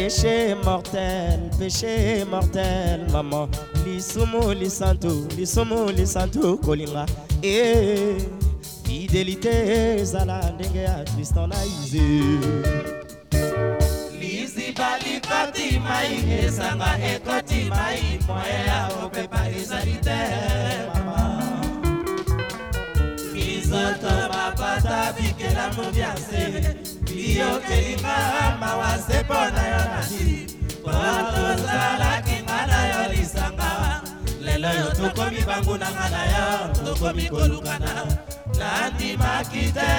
péché mortel, maman. Lisumu lisantu kolinga. Fidélité zala ndenge ya Tristan na Ize. Lizi bali koti mai esanga ekoti mai moye ya opepa ezalite mama. Mizoto mapata bikela mubiase. Iyo kelinga mawase pona yonasi. Poto zala kingana yolisanga. Lelo yo tukomi bangu na ngana yo. Tukomi kolukana. Nandi makite.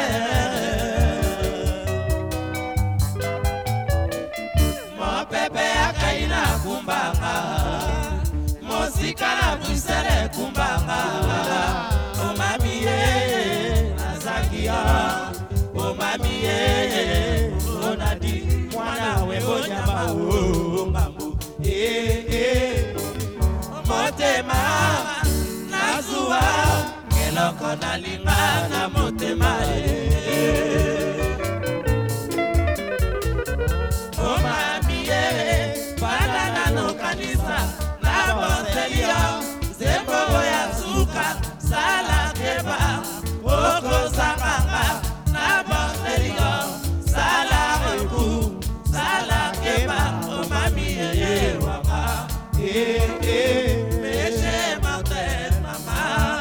Mo pepe akaina kumbanga. Mosika na busele kumbanga. O mami ye nazakia. O mami ye onadi. Mwana webo nyama o ngambu. Motema nazua. Keloko na linga na motema O mami ye Banana no kanisa Na bontelia Zembo ya suka Sala keba Oko sakanga Na bontelia Sala reku Sala keba O mami ye waka Peche mortel mama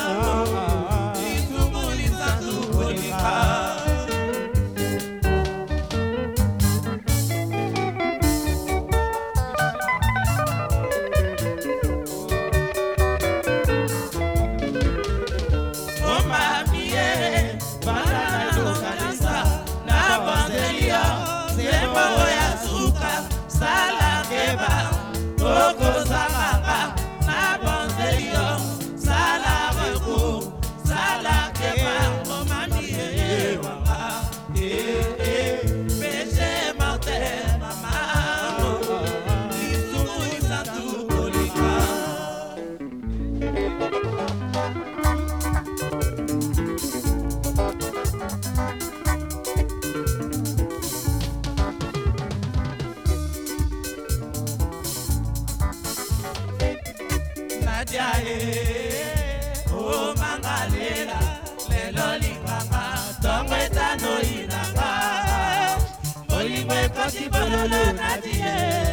O mangalela lelo linganga tongweta no inanga olingwe kasi bololo nadie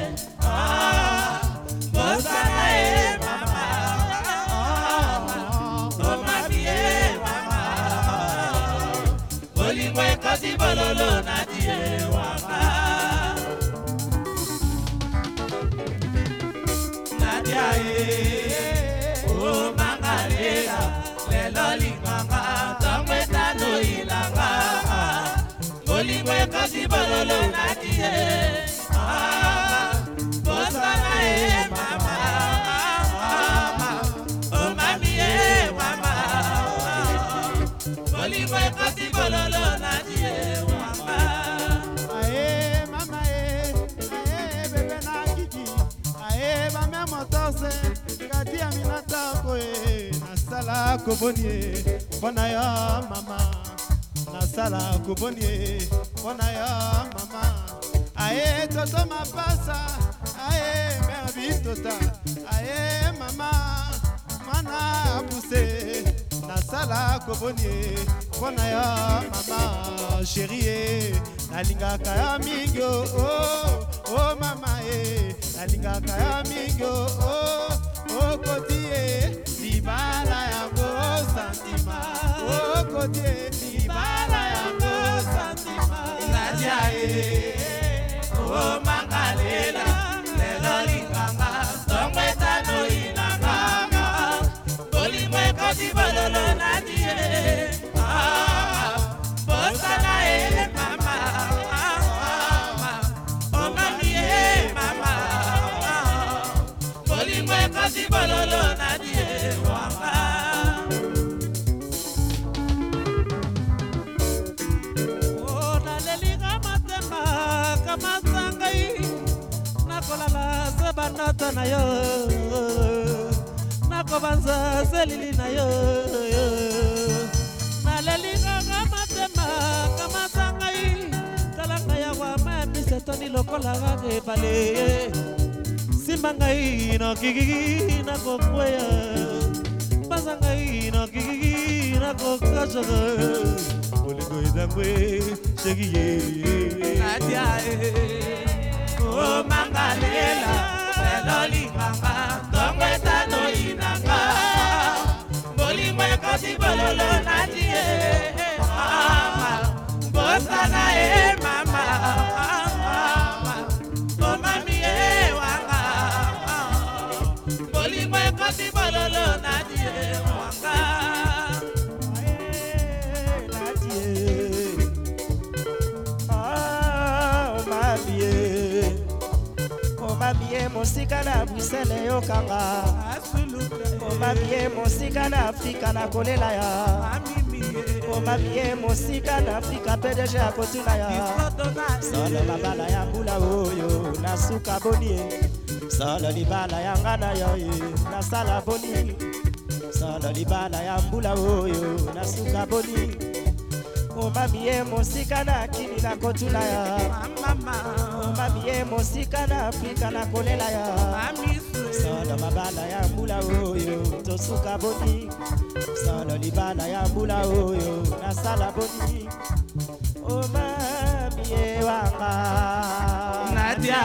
bosana mama o mami mama olingwe kasi bololo nadie wama nadia O mangalela lelo linganga tongweta no ilanga olingwe kasi bololo nadie bosana mama o mami mama olingwe kasi bololo nadie mama mama bebe na kiki mama motose kati ya minata koe nasala kobonie bona ya mama nasala kobonie bona ya mama toto mapasa merbitota mama mana pousse nasala kobonie bona ya mama chérie nalingaka ya mingo oh mama nalingaka ya mingo Okotie libala yango santima Okotie libala yango santima Nadia o mangalela lelo linganga tongweta no inanga Olimwe kasi bololo nadie Bosana mama O mami mama Olimwe kasi bololo nadie wanga nalelinga matema kama sangai nakolala sebanata na yo nakobanza selili na yo nalelinga matema kama sangai kalanga ya wa mabisa bustani lokola gage pale simbangai no kiki na kokweya basangai no kiki na kokajaga oligo idangwe segiye nadia o mangalela eloli mama tongweta no inanga bolimwe kasi bololo nadie mama bosana mama o mami wanga bolimwe kasi bololo nadie wanga Mabie mosika na Bruxelles yokanga mabie mosika na Afrika na kolela ya mabie mosika na Afrika PDG akotuna ya solo mabala ya mbula oyo na suka boni solo libala ya ngana yo na sala boni solo libala ya mbula oyo na suka boni mabie mosika na kini na kotuna ya mabie mosika na Afrika na kolela ya solo mabala ya mbula oyo tosuka boni solo libala ya mbula oyo na sala boni o mabie wanga nadia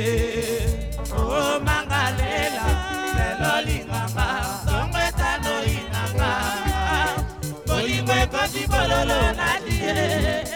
o mangalela lelo linganga tongweta no inanga bolimwe koti bololo nadie